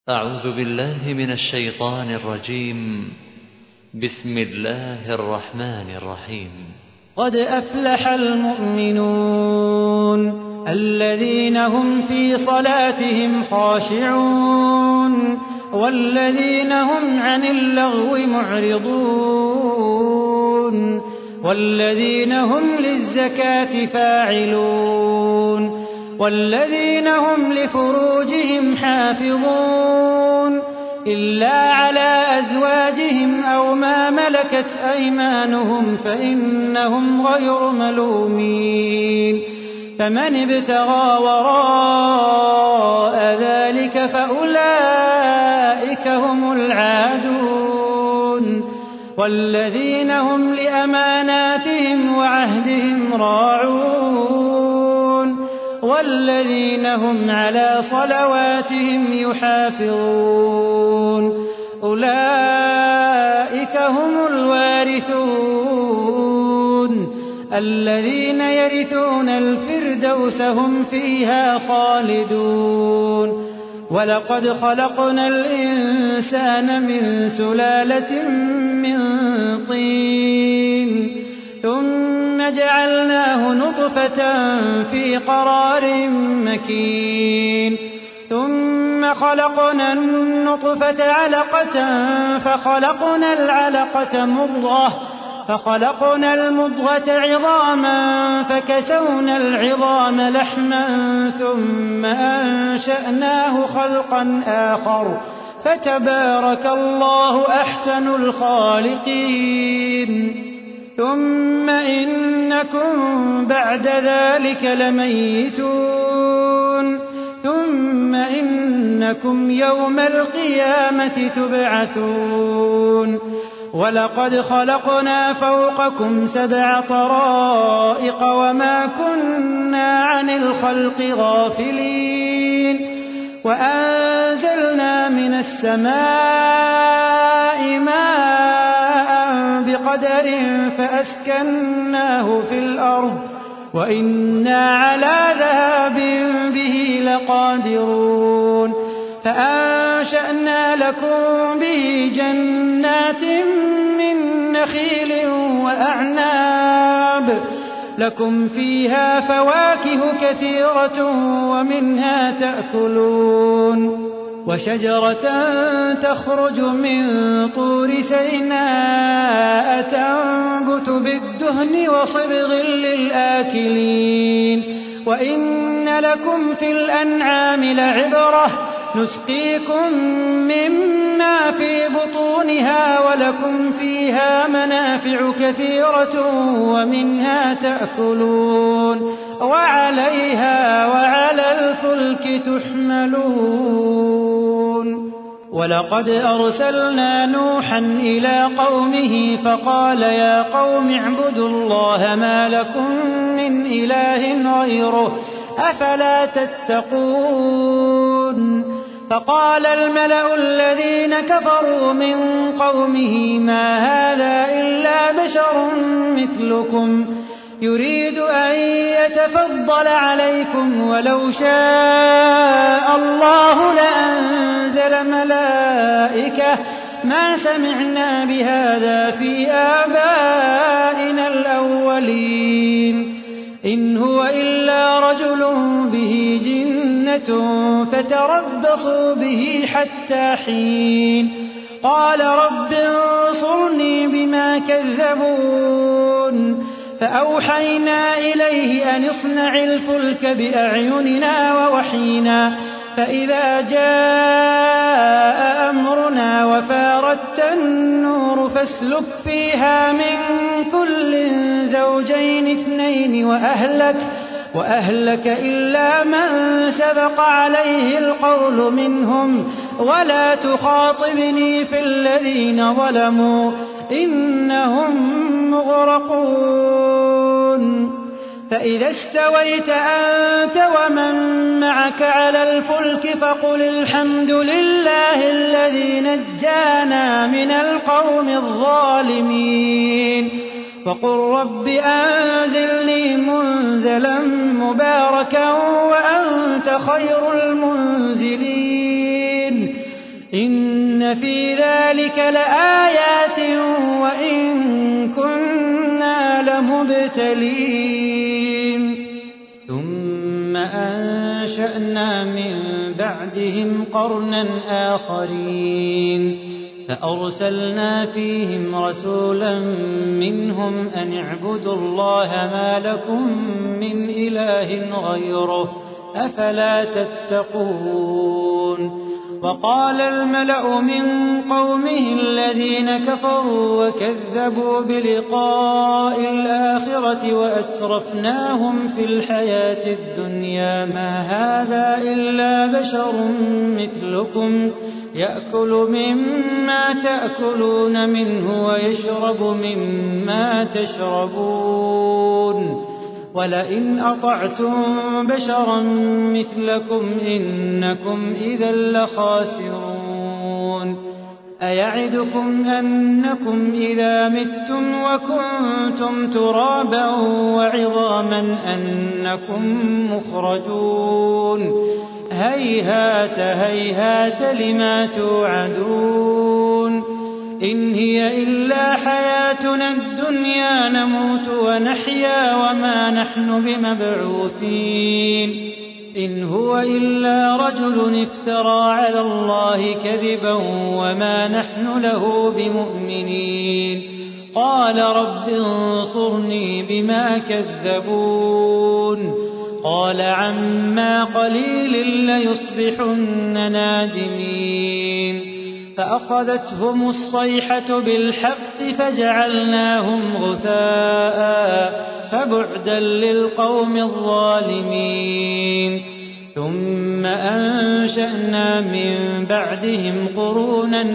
أعوذ بالله من الشيطان الرجيم. بسم الله الرحمن الرحيم. قد أفلح المؤمنون الذين هم في صلاتهم خاشعون والذين هم عن اللغو معرضون والذين هم للزكاة فاعلون والذين هم لفروجهم حافظون إلا على أزواجهم أو ما ملكت أيمانهم فإنهم غير ملومين فمن ابتغى وراء ذلك فأولئك هم العادون والذين هم لأماناتهم وعهدهم راعون والذين هم على صلواتهم يحافظون أولئك هم الوارثون الذين يرثون الفردوس هم فيها خالدون ولقد خلقنا الإنسان من سلالة من طين ثم جعلناه نطفة في قرار مكين ثم خلقنا النطفة علقة فخلقنا العلقة مضغة فخلقنا المضغة عظاما فكسونا العظام لحما ثم أنشأناه خلقا آخر فتبارك الله أحسن الخالقين ثم إنكم بعد ذلك لميتون ثم إنكم يوم القيامة تبعثون ولقد خلقنا فوقكم 7 طرائق وما كنا عن الخلق غافلين وأنزلنا من السماء ماء بقدر فأسكناه في الأرض وإنا على ذهاب به لقادرون فأنشأنا لكم به جنات من نخيل وأعناب لكم فيها فواكه كثيرة ومنها تأكلون وشجرة تخرج من طور سيناء تنبت بالدهن وصبغ للآكلين وإن لكم في الأنعام لعبرة نسقيكم مما في بطونها ولكم فيها منافع كثيرة ومنها تأكلون وعليها وعلى الفلك تحملون ولقد أرسلنا نوحا إلى قومه فقال يا قوم اعبدوا الله ما لكم من إله غيره أفلا تتقون فقال الملأ الذين كفروا من قومه ما هذا إلا بشر مثلكم يريد أن يتفضل عليكم ولو شاء الله لأنزل ملائكة ما سمعنا بهذا في آبائنا الأولين إن هو إلا رجل به جنة فتربصوا به حتى حين قال رب انصرني بما كذبون فأوحينا إليه أن اصنع الفلك بأعيننا ووحينا فإذا جاء أمرنا وفاردت النور فاسلك فيها من كل زوجين 2 وأهلك إلا من سبق عليه القول منهم ولا تخاطبني في الذين ظلموا إنهم مغرقون فإذا استويت أنت ومن معك على الفلك فقل الحمد لله الذي نجانا من القوم الظالمين وقل رب أنزلني منزلا مباركا وأنت خير المنزلين إن في ذلك لآيات وإن كنا لمبتلين ثم أنشأنا من بعدهم قرنا آخرين فأرسلنا فيهم رسولا منهم أن اعبدوا الله ما لكم من إله غيره أفلا تتقون وقال الملأ من قومه الذين كفروا وكذبوا بلقاء الآخرة وأترفناهم في الحياة الدنيا ما هذا إلا بشر مثلكم يأكل مما تأكلون منه ويشرب مما تشربون ولئن أطعتم بشرا مثلكم إنكم إذا لخاسرون أيعدكم أنكم إذا متم وكنتم ترابا وعظاما أنكم مخرجون هيهات هيهات لما توعدون إن هي إلا حياتنا الدنيا نموت ونحيا وما نحن بمبعوثين إن هو إلا رجل افترى على الله كذبا وما نحن له بمؤمنين قال رب انصرني بما كذبون قال عما قليل ليصبحن نادمين فأخذتهم الصيحة بالحق فجعلناهم غثاء فبعدا للقوم الظالمين ثم أنشأنا من بعدهم قرونا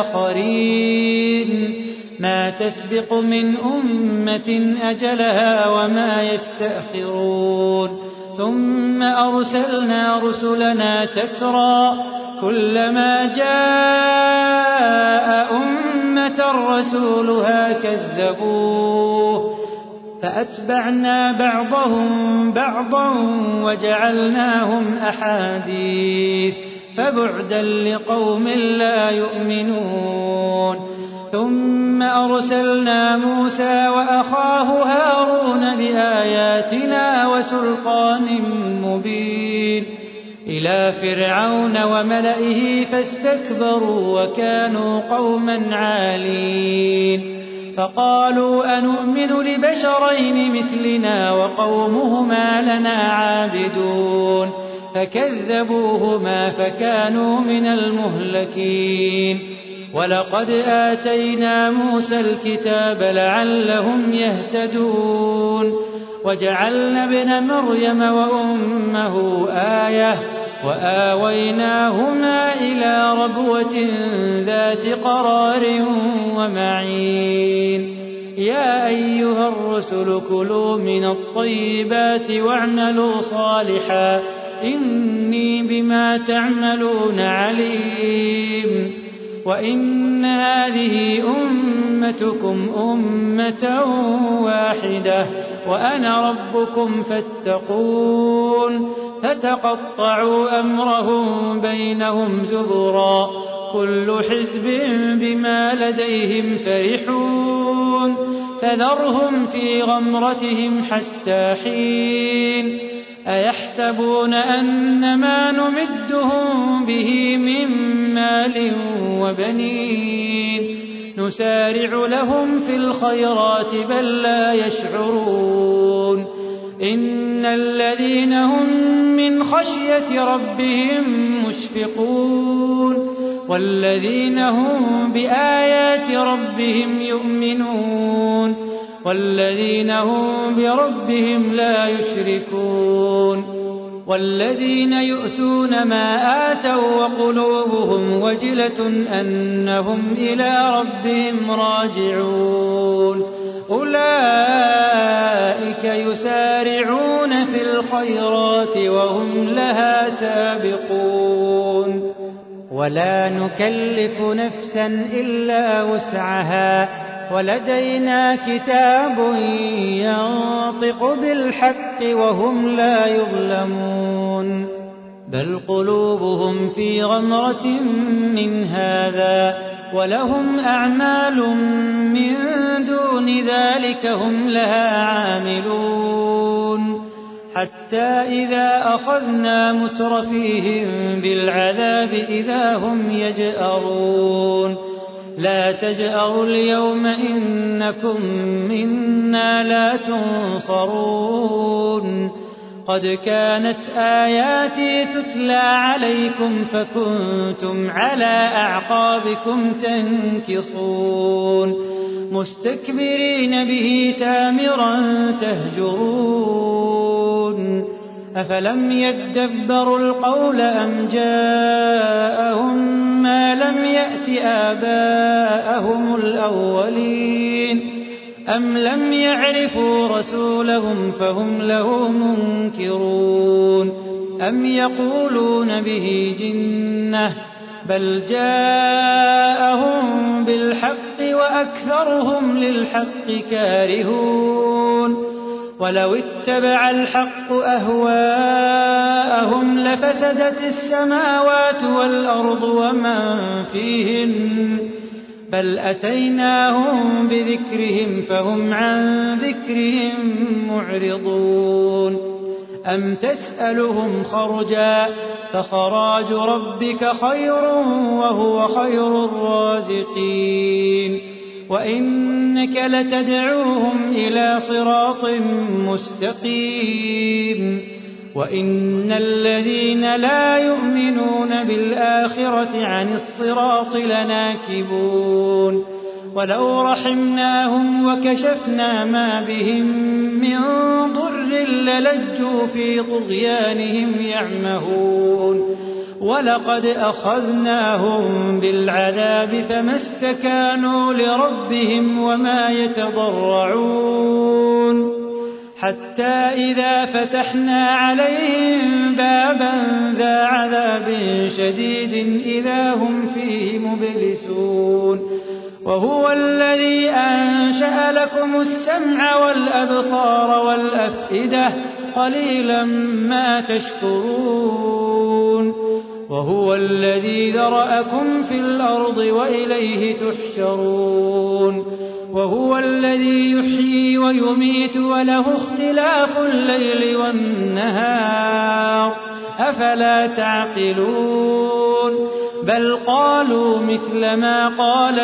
آخرين ما تسبق من أمة أجلها وما يستأخرون ثم أرسلنا رسلنا تترى كلما جاء أمة رسولها كذبوه فأتبعنا بعضهم بعضا وجعلناهم أحاديث فبعدا لقوم لا يؤمنون ثم أرسلنا موسى وأخاه هارون بآياتنا وسلطان مبين إلى فرعون وملئه فاستكبروا وكانوا قوما عالين فقالوا أنؤمن لبشرين مثلنا وقومهما لنا عابدون فكذبوهما فكانوا من المهلكين ولقد آتينا موسى الكتاب لعلهم يهتدون وجعلنا ابن مريم وأمه آية وآويناهما إلى ربوة ذات قرار ومعين يا أيها الرسل كلوا من الطيبات واعملوا صالحا إني بما تعملون عليم وإن هذه أمتكم أمة واحدة وأنا ربكم فاتقون فتقطعوا أمرهم بينهم زبرا كل حزب بما لديهم فرحون فذرهم في غمرتهم حتى حين أيحسبون أن ما نمدهم به من مال وبنين نسارع لهم في الخيرات بل لا يشعرون إن الذين هم من خشية ربهم مشفقون والذين هم بآيات ربهم يؤمنون والذين هم بربهم لا يشركون والذين يؤتون ما آتوا وقلوبهم وجلة أنهم إلى ربهم راجعون أولئك يسارعون في الخيرات وهم لها سابقون ولا نكلف نفسا إلا وسعها ولدينا كتاب ينطق بالحق وهم لا يظلمون بل قلوبهم في غمرة من هذا ولهم أعمال من دون ذلك هم لها عاملون حتى إذا أخذنا مترفيهم بالعذاب إذا هم يجأرون لا تجأروا اليوم إنكم منا لا تنصرون قد كانت آياتي تتلى عليكم فكنتم على أعقابكم تنكصون مستكبرين به سامرا تهجرون أفلم يدبروا القول أم جاءهم ما لم يأت آباءهم الأولين أم لم يعرفوا رسولهم فهم له منكرون أم يقولون به جنة بل جاءهم بالحق وأكثرهم للحق كارهون ولو اتبع الحق أهواءهم لفسدت السماوات والأرض ومن فيهن بل أتيناهم بذكرهم فهم عن ذكرهم معرضون أم تسألهم خرجا فخراج ربك خير وهو خير الرازقين وإنك لتدعوهم إلى صراط مستقيم وإن الذين لا يؤمنون بالآخرة عن الصراط لناكبون ولو رحمناهم وكشفنا ما بهم من ضر للجوا في طغيانهم يعمهون ولقد أخذناهم بالعذاب فما استكانوا لربهم وما يتضرعون حتى إذا فتحنا عليهم بابا ذا عذاب شديد إذا هم فيه مبلسون وهو الذي أنشأ لكم السمع والأبصار والأفئدة قليلا ما تشكرون وهو الذي ذرأكم في الأرض وإليه تحشرون وهو الذي يحيي ويميت وله اختلاف الليل والنهار أفلا تعقلون بل قالوا مثل ما قال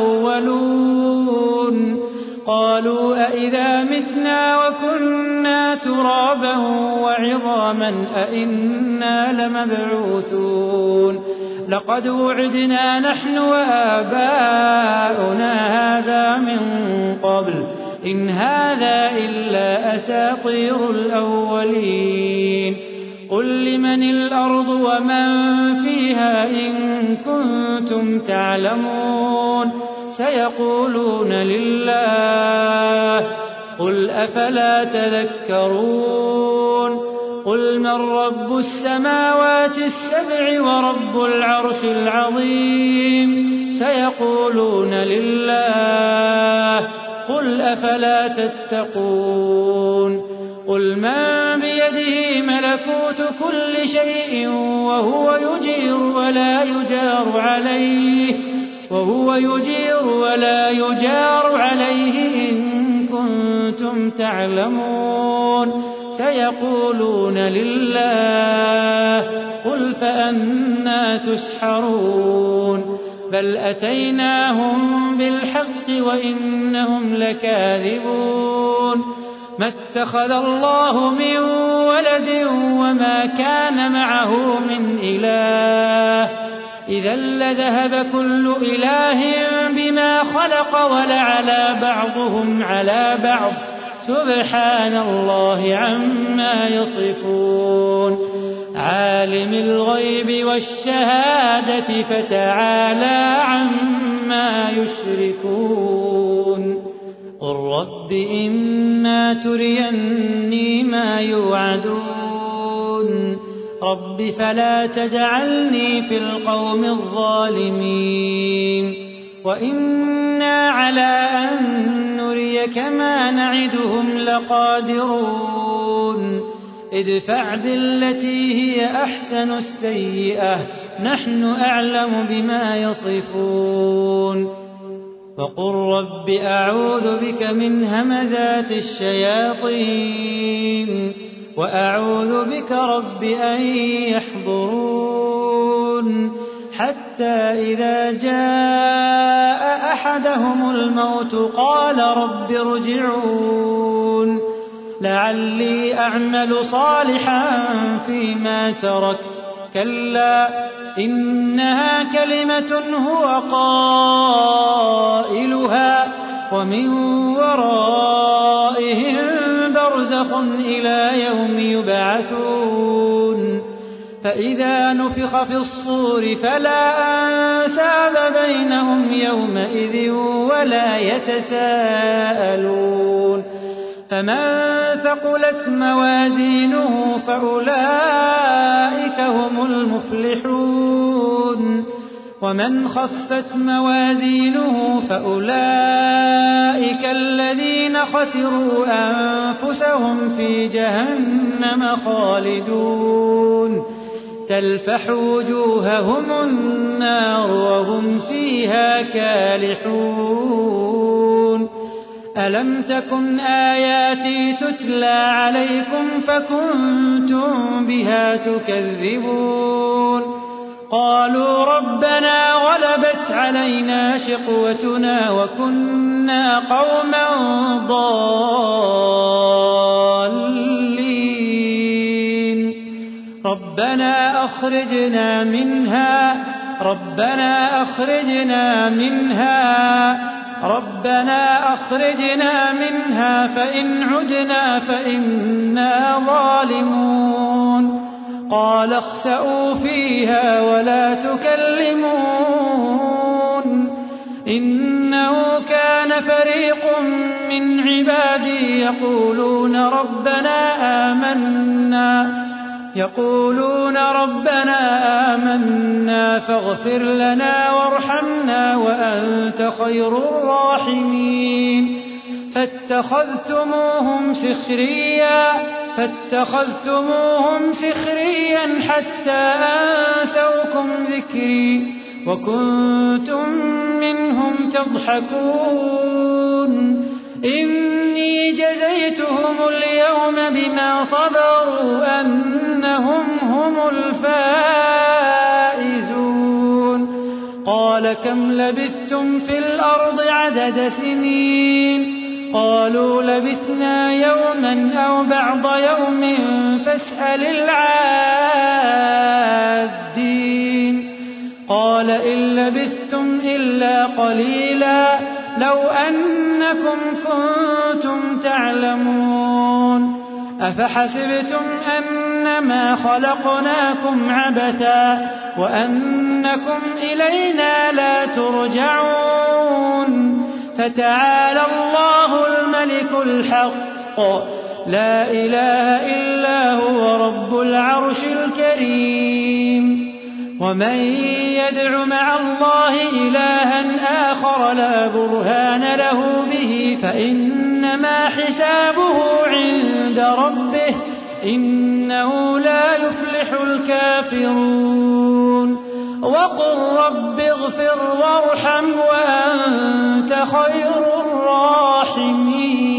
الأولون قالوا أئذا متنا وكنا ترابا وعظاما أئنا لمبعوثون لقد وعدنا نحن وآباؤنا هذا من قبل إن هذا إلا أساطير الأولين قل لمن الأرض ومن فيها إن كنتم تعلمون سيقولون لله قل أفلا تذكرون قل من رب السماوات السبع ورب العرش العظيم سيقولون لله قل أفلا تتقون قل من بيده ملكوت كل شيء وهو يجير ولا يجار عليه إن كنتم تعلمون سيقولون لله قل فأنى تسحرون بل أتيناهم بالحق وإنهم لكاذبون ما اتخذ الله من ولد وما كان معه من إله إذا لذهب كل إله بما خلق ولعلى بعضهم على بعض سبحان الله عما يصفون عالم الغيب والشهادة فتعالى عما يشركون قل رب إما تريني ما يوعدون رب فلا تجعلني في القوم الظالمين وإنا على أن نريك ما نعدهم لقادرون ادفع بالتي هي أحسن السيئة نحن أعلم بما يصفون وقل رب أعوذ بك من همزات الشياطين وأعوذ بك رب أن يحضرون حتى إذا جاء أحدهم الموت قال رب ارجعون لعلي أعمل صالحا فيما تركت كلا إنها كلمة هو قائلها ومن ورائهم برزخ إلى يوم يبعثون فإذا نفخ في الصور فلا أنساب بينهم يومئذ ولا يتساءلون فمن ثقلت موازينه فأولئك هم المفلحون ومن خفت موازينه فأولئك الذين خسروا أنفسهم في جهنم خالدون تلفح وجوههم النار وهم فيها كالحون ألم تكن آياتي تتلى عليكم فكنتم بها تكذبون قالوا ربنا غلبت علينا شقوتنا وكنا قوما ضالين ربنا أخرجنا منها فإن عدنا فإنا ظالمون قال اخسئوا فيها ولا تكلمون إنه كان فريق من عبادي يقولون ربنا آمنا فاغفر لنا وارحمنا وأنت خير الراحمين فاتخذتموهم سخريا حتى أنسوكم ذكري وكنتم منهم تضحكون إني جزيتهم اليوم بما صبروا أنهم هم الفائزون قال كم لبثتم في الأرض عدد سنين قالوا لبثنا يوما أو بعض يوم فاسأل العادين قال إن لبثتم إلا قليلا لو أنكم كنتم تعلمون أفحسبتم أنما خلقناكم عبثا وأنكم إلينا لا ترجعون فتعالى الله الملك الحق لا إله إلا هو رب العرش الكريم ومن يدع مع الله إلها آخر لا برهان له به فإنما حسابه عند ربه إنه لا يفلح الكافرون وقل رب اغفر وارحم وأنت خير الراحمين